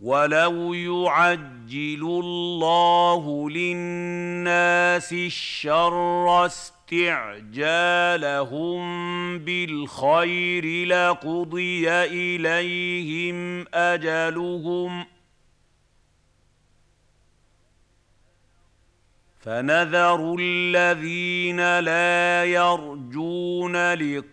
وَلَوْ يُعَجِّلُ اللَّهُ لِلنَّاسِ الشَّرَّ اسْتِعْجَالَهُم بِالْخَيْرِ لَقُضِيَ إِلَيْهِمْ أَجَلُهُمْ فَنَذَرُ الَّذِينَ لَا يَرْجُونَ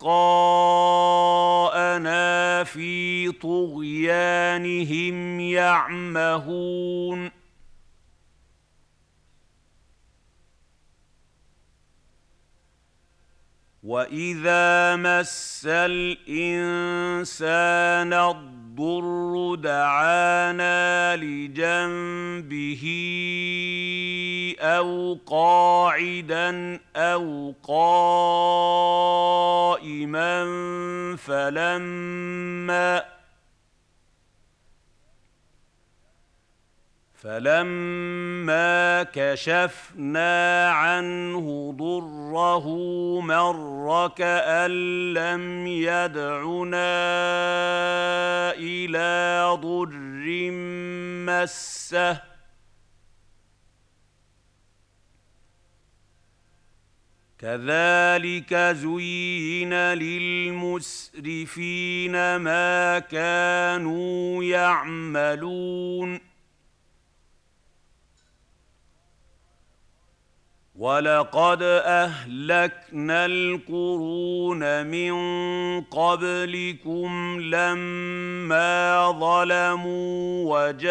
لِقَاءَنَا فِي طُغْيَانِهِمْ يَعْمَهُونَ وَإِذَا مَسَّ الْإِنسَانَ الضُّرُّ دَعَانَا لِجَنبِهِ أَوْ قَاعِدًا أَوْ قَائِمًا فَلَمَّا كَشَفْنَا عَنْهُ ضُرَّهُ مَرَّ كَأَن لَّمْ يَدْعُنَا إِلَىٰ ضُرٍّ مَّسَّهُ كَذَٰلِكَ زُيِّنَ لِلْمُسْرِفِينَ مَا كَانُوا يَعْمَلُونَ وَلَقَدْ أَهْلَكْنَا الْقُرُونَ مِن قَبْلِكُمْ لَمَّا ظَلَمُوا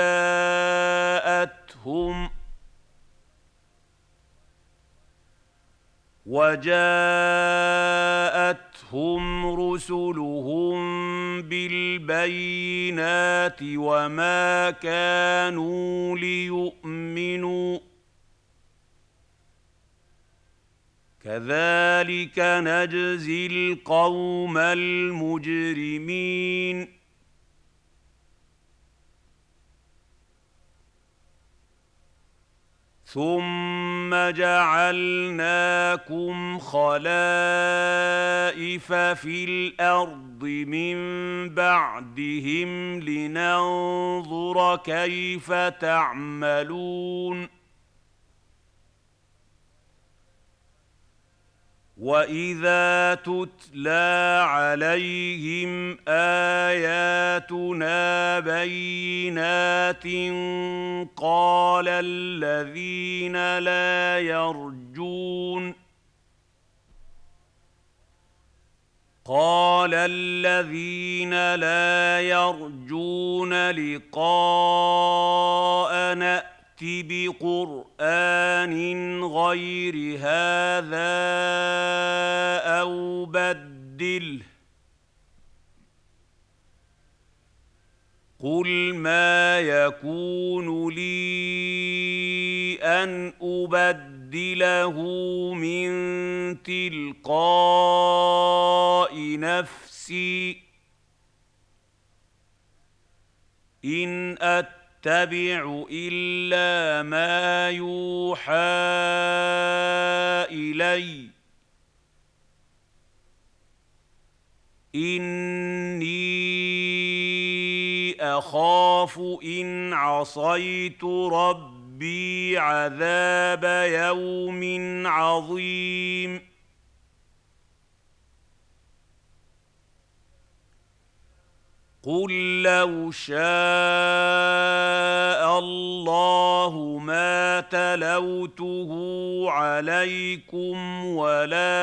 وَجَاءَتْهُمْ رُسُلُهُم بِالْبَيِّنَاتِ وَمَا كَانُوا لِيُؤْمِنُوا ۚ كَذَٰلِكَ نَجْزِي الْقَوْمَ الْمُجْرِمِينَ ثُمَّ جَعَلْنَاكُمْ خَلَائِفَ فِي الْأَرْضِ مِن بَعْدِهِمْ لِنَنظُرَ كَيْفَ تَعْمَلُونَ وَإِذَا تُتْلَىٰ عَلَيْهِمْ آيَاتُنَا بَيِّنَاتٍ قَالَ الَّذِينَ لَا يَرْجُونَ لِقَاءَنَا ائْتِ بِقُرْآنٍ غَيْرِ هَٰذَا أَوْ بَدِّلْهُ ۚ قُلْ مَا يَكُونُ لِي أَنْ أُبَدِّلَهُ مِن تِلْقَاءِ نَفْسِي ۖ إِنْ أَتَّبِعُ إِلَّا مَا يُوحَىٰ إِلَيَّ ۖ إِنِّي أَخَافُ إِنْ عَصَيْتُ رَبِّي عَذَابَ يَوْمٍ عَظِيمٍ قُل لَّوْ شَاءَ اللَّهُ مَا تَلَوْتُهُ عَلَيْكُمْ وَلَا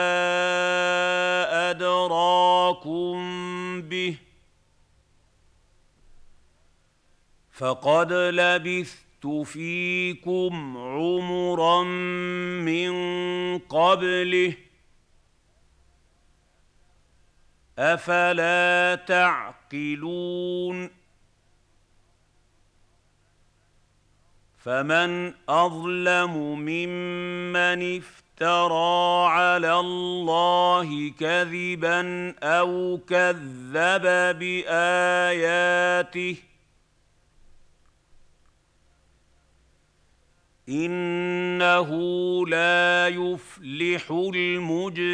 أَدْرَاكُم بِهِ ۖ فَقَدْ لَبِثْتُ فِيكُمْ عُمُرًا مِّن قَبْلِهِ ۚ أَفَلَا تَعْقِلُونَ فَمَنْ أَظْلَمُ مِمَّنِ افْتَرَىٰ عَلَى اللَّهِ كَذِبًا أَوْ كَذَّبَ بِآيَاتِهِ ۚ إِنَّهُ لَا يُفْلِحُ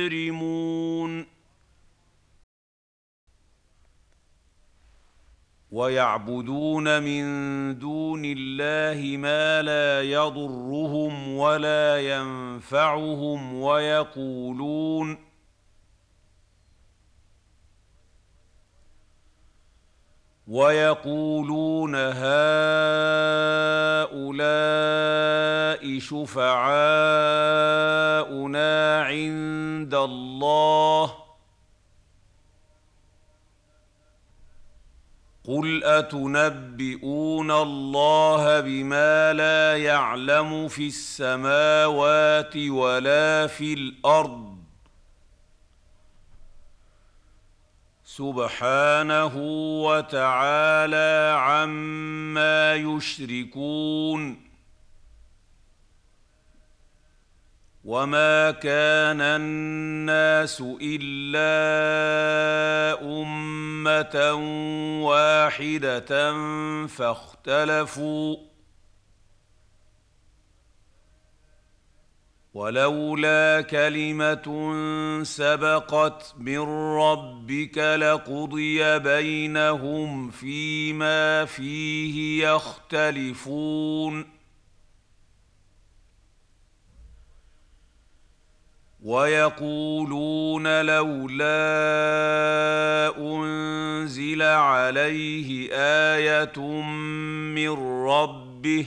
الْمُجْرِمُونَ ويعبدون من دون الله ما لا يضرهم ولا ينفعهم ويقولون هؤلاء شفعاؤنا عند الله قل أتنبئون الله بما لا يعلم في السماوات ولا في الأرض سبحانه وتعالى عما يشركون وما كان الناس إلا أمة واحدة فاختلفوا ولولا كلمة سبقت من ربك لقضي بينهم فيما فيه يختلفون ويقولون لولا أنزل عليه آية من ربه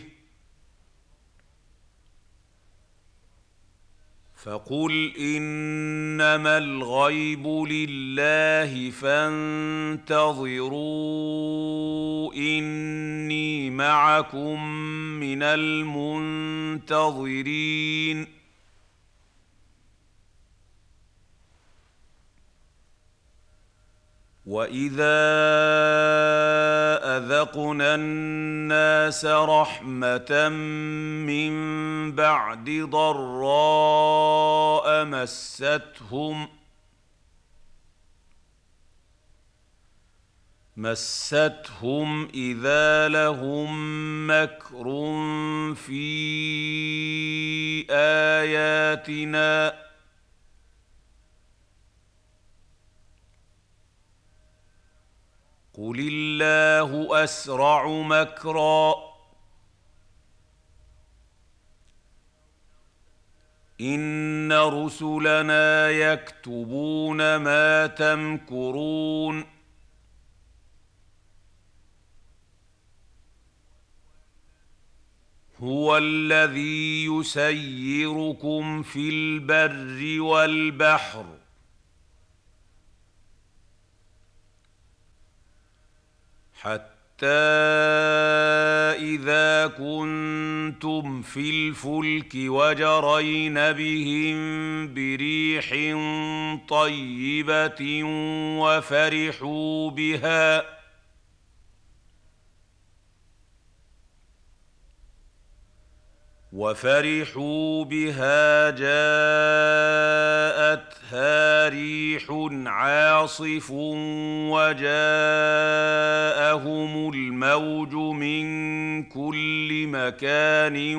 فقل إنما الغيب لله فانتظروا إني معكم من المنتظرين وإذا أذقنا الناس رحمة من بعد ضراء مستهم إذا لهم مكر في آياتنا قل الله أسرع مكرا إن رسلنا يكتبون ما تمكرون هو الذي يسيركم في البر والبحر حتى إذا كنتم في الفلك وجرين بهم بريح طيبة وفرحوا بها جاءتها ريح عاصف وجاءهم الموج من كل مكان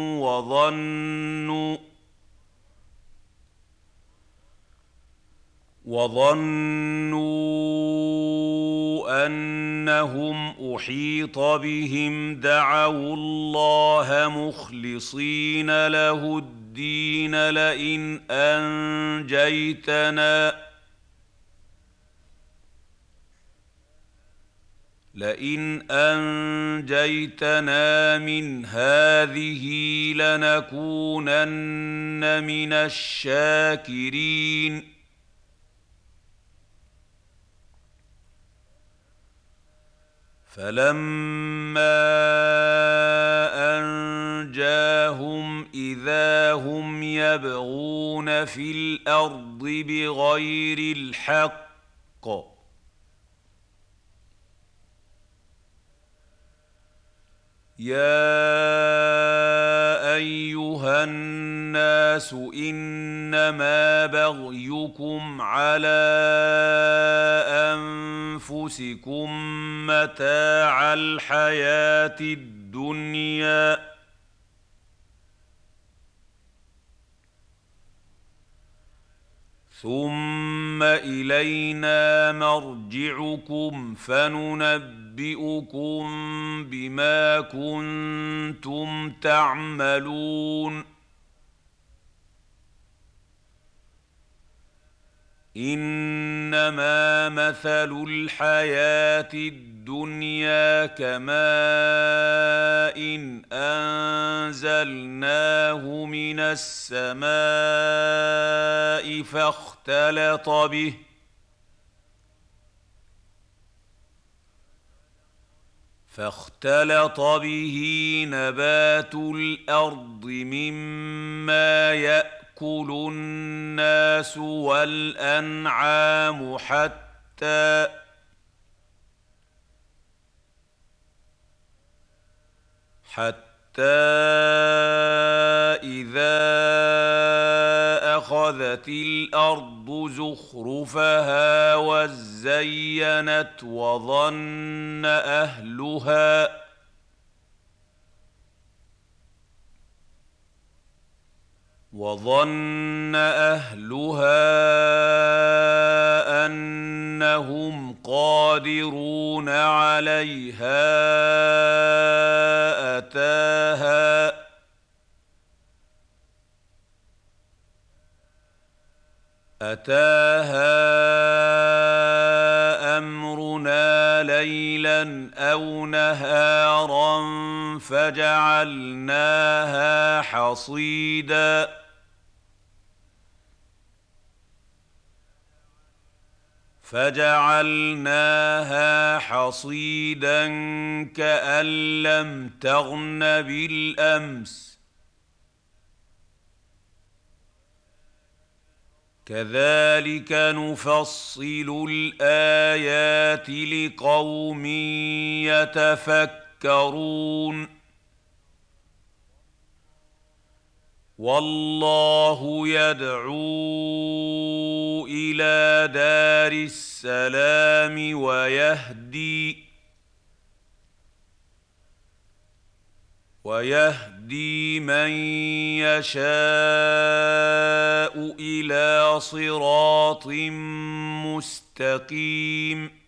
وظنوا أنهم أحيط بهم دعوا الله مخلصين له الدين لئن أنجيتنا من هذه لنكونن من الشاكرين فلما أنجاهم إذا هم يبغون في الأرض بغير الحق يا أيها الناس إنما بغيكم على أنفسكم متاع الحياة الدنيا ثم إلينا مرجعكم فننبئكم يُنَبِّئُكُم بِمَا كُنتُمْ تَعْمَلُونَ إِنَّمَا مَثَلُ الْحَيَاةِ الدُّنْيَا كَمَاءٍ أَنزَلْنَاهُ مِنَ السَّمَاءِ فاختلط به نبات الأرض مما يأكل الناس والأنعام حتى إذا أخذت الأرض زخرفها وزينت وظن أهلها أنهم قادرون عليها أتاها أمرنا ليلا أو نهارا فجعلناها حصيدا كأن لم تغن بالأمس كذلك نفصل الآيات لقوم يتفكرون والله يدعو إلى دار السلام ويهدي من يشاء إلى صراط مستقيم